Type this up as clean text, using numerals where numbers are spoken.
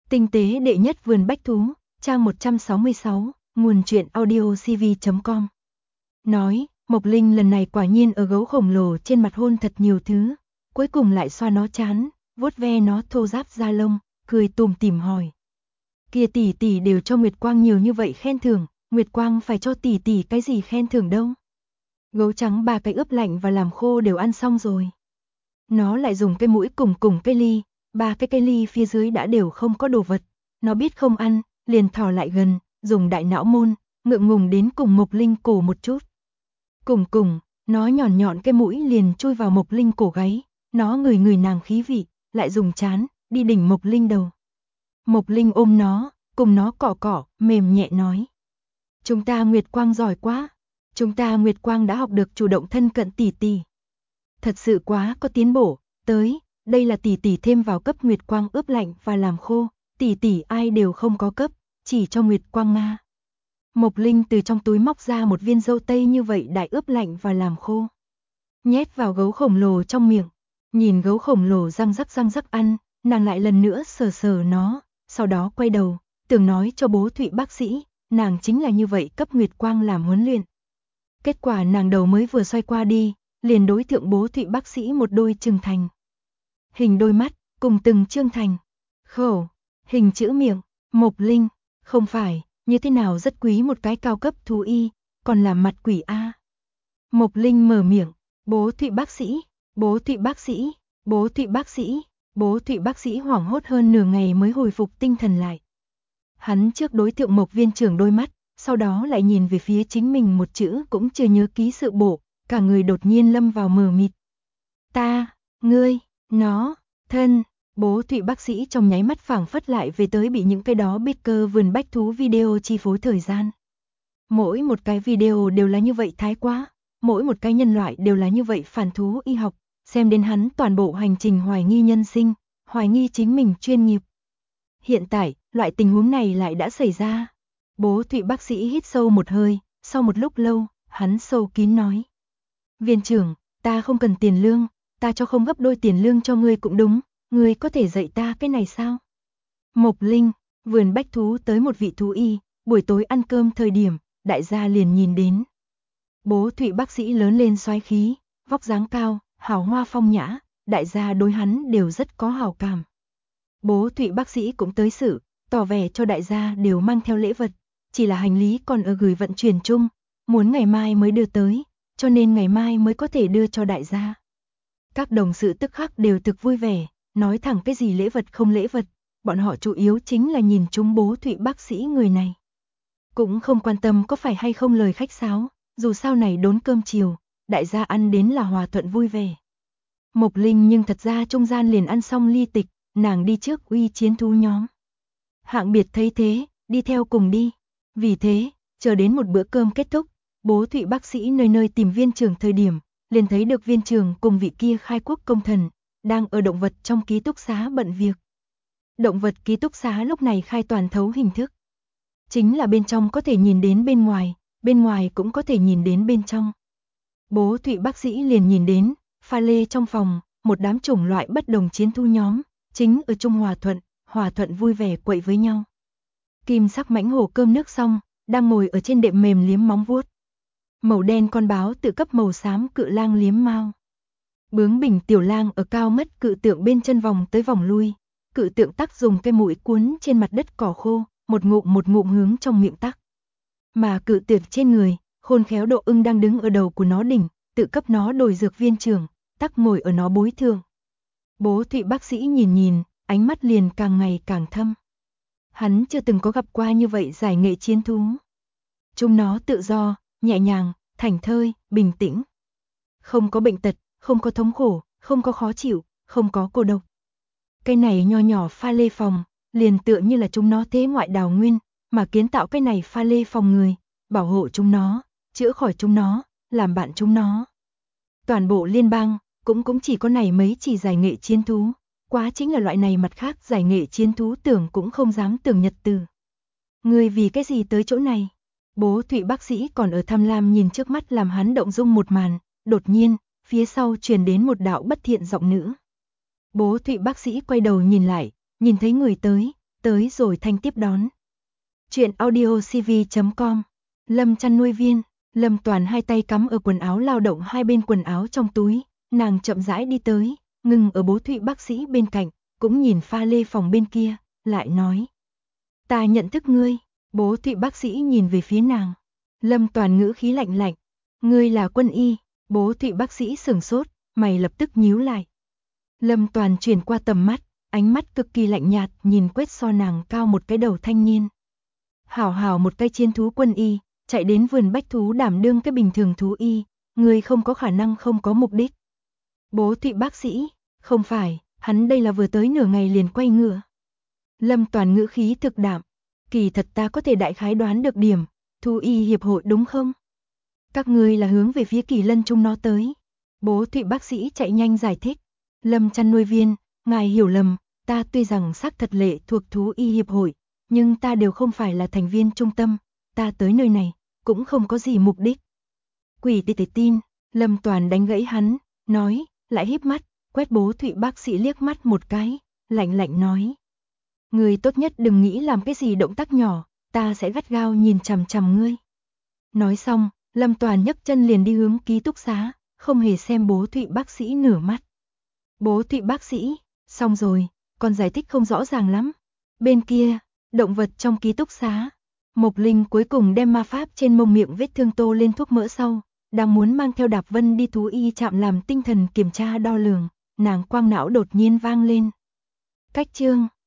Tinh tế đệ nhất vườn bách thú, trang 166, nguồn truyện audiocv.com. Nói, Mộc Linh lần này quả nhiên ở gấu khổng lồ trên mặt hôn thật nhiều thứ, cuối cùng lại xoa nó chán, vuốt ve nó thô ráp da lông, cười tủm tỉm hỏi. Kia tỷ tỷ đều cho Nguyệt Quang nhiều như vậy khen thưởng, Nguyệt Quang phải cho tỷ tỷ cái gì khen thưởng đâu. Gấu trắng 3 cái ướp lạnh và làm khô đều ăn xong rồi. Nó lại dùng cái mũi cùng cái ly, 3 cái ly phía dưới đã đều không có đồ vật. Nó biết không ăn, liền thò lại gần, dùng đại não môn, ngượng ngùng đến cùng Mộc Linh cổ một chút. Cùng, nó nhọn cái mũi liền chui vào Mộc Linh cổ gáy, nó ngửi nàng khí vị, lại dùng chán, đi đỉnh Mộc Linh đầu. Mộc Linh ôm nó, cùng nó cọ, mềm nhẹ nói. Chúng ta Nguyệt Quang giỏi quá, chúng ta Nguyệt Quang đã học được chủ động thân cận tỷ tỷ. Thật sự quá có tiến bộ, đây là tỷ tỷ thêm vào cấp Nguyệt Quang ướp lạnh và làm khô, tỷ tỷ ai đều không có cấp, chỉ cho Nguyệt Quang Nga. Mộc Linh từ trong túi móc ra một viên dâu tây như vậy đại ướp lạnh và làm khô. Nhét vào gấu khổng lồ trong miệng, nhìn gấu khổng lồ răng rắc ăn, nàng lại lần nữa sờ nó, sau đó quay đầu, tưởng nói cho bố Thụy bác sĩ, nàng chính là như vậy cấp Nguyệt Quang làm huấn luyện. Kết quả nàng đầu mới vừa xoay qua đi, liền đối thượng bố Thụy bác sĩ một đôi trừng thành. Hình đôi mắt, cùng từng trương thành. Khẩu, hình chữ miệng, Mộc Linh, không phải, như thế nào rất quý một cái cao cấp thú y, còn là mặt quỷ a. Mộc Linh mở miệng, bố Thụy bác sĩ, bố Thụy bác sĩ, bố Thụy bác sĩ, bố Thụy bác sĩ hoảng hốt hơn nửa ngày mới hồi phục tinh thần lại. Hắn trước đối thượng Mộc viên trưởng đôi mắt, sau đó lại nhìn về phía chính mình một chữ cũng chưa nhớ ký sự bộ, cả người đột nhiên lâm vào mờ mịt. Ta, ngươi, nó, thân, bố Thụy bác sĩ trong nháy mắt phảng phất lại về tới bị những cái đó biết cơ vườn bách thú video chi phối thời gian. Mỗi một cái video đều là như vậy thái quá, mỗi một cái nhân loại đều là như vậy phản thú y học, xem đến hắn toàn bộ hành trình hoài nghi nhân sinh, hoài nghi chính mình chuyên nghiệp. Hiện tại, loại tình huống này lại đã xảy ra. Bố Thụy bác sĩ hít sâu một hơi, sau một lúc lâu, hắn sâu kín nói. Viên trưởng, ta không cần tiền lương, ta cho không gấp đôi tiền lương cho ngươi cũng đúng, ngươi có thể dạy ta cái này sao? Mộc Linh, vườn bách thú tới một vị thú y, buổi tối ăn cơm thời điểm, đại gia liền nhìn đến. Bố Thụy bác sĩ lớn lên soái khí, vóc dáng cao, hào hoa phong nhã, đại gia đối hắn đều rất có hảo cảm. Bố Thụy bác sĩ cũng tới sự, tỏ vẻ cho đại gia đều mang theo lễ vật, chỉ là hành lý còn ở gửi vận chuyển chung, muốn ngày mai mới đưa tới, cho nên ngày mai mới có thể đưa cho đại gia. Các đồng sự tức khắc đều thực vui vẻ, nói thẳng cái gì lễ vật không lễ vật, bọn họ chủ yếu chính là nhìn chúng bố Thụy bác sĩ người này. Cũng không quan tâm có phải hay không lời khách sáo, dù sao này đốn cơm chiều, đại gia ăn đến là hòa thuận vui vẻ. Mộc Linh nhưng thật ra trung gian liền ăn xong ly tịch, nàng đi trước uy chiến thú nhóm. Hạng Biệt thấy thế, đi theo cùng đi. Vì thế, chờ đến một bữa cơm kết thúc, bố Thụy bác sĩ nơi tìm viên trưởng thời điểm, liền thấy được viên trưởng cùng vị kia khai quốc công thần, đang ở động vật trong ký túc xá bận việc. Động vật ký túc xá lúc này khai toàn thấu hình thức. Chính là bên trong có thể nhìn đến bên ngoài cũng có thể nhìn đến bên trong. Bố Thụy bác sĩ liền nhìn đến, pha lê trong phòng, một đám chủng loại bất đồng chiến thú nhóm, chính ở chung hòa thuận vui vẻ quậy với nhau. Kim sắc mãnh hổ cơm nước xong, đang ngồi ở trên đệm mềm liếm móng vuốt. Màu đen con báo tự cấp màu xám cự lang liếm mao. Bướng bỉnh tiểu lang ở cao mất cự tượng bên chân vòng tới vòng lui, cự tượng tắc dùng cái mũi cuốn trên mặt đất cỏ khô, một ngụm hướng trong miệng tắc. Mà cự tượng trên người, khôn khéo độ ưng đang đứng ở đầu của nó đỉnh, tự cấp nó đổi dược viên trưởng, tắc ngồi ở nó bối thường. Bố Thụy bác sĩ nhìn, ánh mắt liền càng ngày càng thâm. Hắn chưa từng có gặp qua như vậy giải nghệ chiến thú. Chúng nó tự do, nhẹ nhàng, thảnh thơi, bình tĩnh. Không có bệnh tật, không có thống khổ, không có khó chịu, không có cô độc. Cái này nho nhỏ pha lê phòng, liền tựa như là chúng nó thế ngoại đào nguyên, mà kiến tạo cái này pha lê phòng người, bảo hộ chúng nó, chữa khỏi chúng nó, làm bạn chúng nó. Toàn bộ liên bang, cũng chỉ có này mấy chỉ giải nghệ chiến thú, quá chính là loại này mặt khác giải nghệ chiến thú tưởng cũng không dám tưởng nhật từ. Người vì cái gì tới chỗ này? Bố Thụy bác sĩ còn ở tham lam nhìn trước mắt làm hắn động dung một màn, đột nhiên, phía sau truyền đến một đạo bất thiện giọng nữ. Bố Thụy bác sĩ quay đầu nhìn lại, nhìn thấy người tới, tới rồi thanh tiếp đón. Chuyện audiocv.com. Lâm chăn nuôi viên. Lâm Toàn hai tay cắm ở quần áo lao động hai bên quần áo trong túi, nàng chậm rãi đi tới, ngừng ở Bố Thụy bác sĩ bên cạnh, cũng nhìn pha lê phòng bên kia, lại nói. Ta nhận thức ngươi. Bố Thụy bác sĩ nhìn về phía nàng. Lâm Toàn ngữ khí lạnh lạnh. Ngươi là Quân Y. Bố Thụy bác sĩ sửng sốt, mày lập tức nhíu lại. Lâm Toàn chuyển qua tầm mắt, ánh mắt cực kỳ lạnh nhạt nhìn quét so nàng cao một cái đầu thanh niên. Hảo hảo một cây chiến thú Quân Y, chạy đến vườn bách thú đảm đương cái bình thường thú y, ngươi không có khả năng không có mục đích. Bố Thụy bác sĩ, không phải, hắn đây là vừa tới nửa ngày liền quay ngựa. Lâm Toàn ngữ khí thực đạm, kỳ thật ta có thể đại khái đoán được điểm, thú y hiệp hội đúng không? Các ngươi là hướng về phía Kỳ Lân chúng nó tới. Bố Thụy bác sĩ chạy nhanh giải thích. Lâm chăn nuôi viên, ngài hiểu lầm, ta tuy rằng xác thật lệ thuộc thú y hiệp hội, nhưng ta đều không phải là thành viên trung tâm, ta tới nơi này, cũng không có gì mục đích. Quỷ tê tê tin, Lâm Toàn đánh gãy hắn, nói, lại híp mắt, quét Bố Thụy bác sĩ liếc mắt một cái, lạnh lạnh nói. Ngươi tốt nhất đừng nghĩ làm cái gì động tác nhỏ, ta sẽ gắt gao nhìn chằm chằm ngươi. Nói xong, Lâm Toàn nhấc chân liền đi hướng ký túc xá, không hề xem Bố Thụy bác sĩ nửa mắt. Bố Thụy bác sĩ, xong rồi, còn giải thích không rõ ràng lắm. Bên kia, động vật trong ký túc xá. Mộc Linh cuối cùng đem ma pháp trên mông miệng vết thương tô lên thuốc mỡ sau, đang muốn mang theo Đạp Vân đi thú y trạm làm tinh thần kiểm tra đo lường, nàng quang não đột nhiên vang lên. Cách chương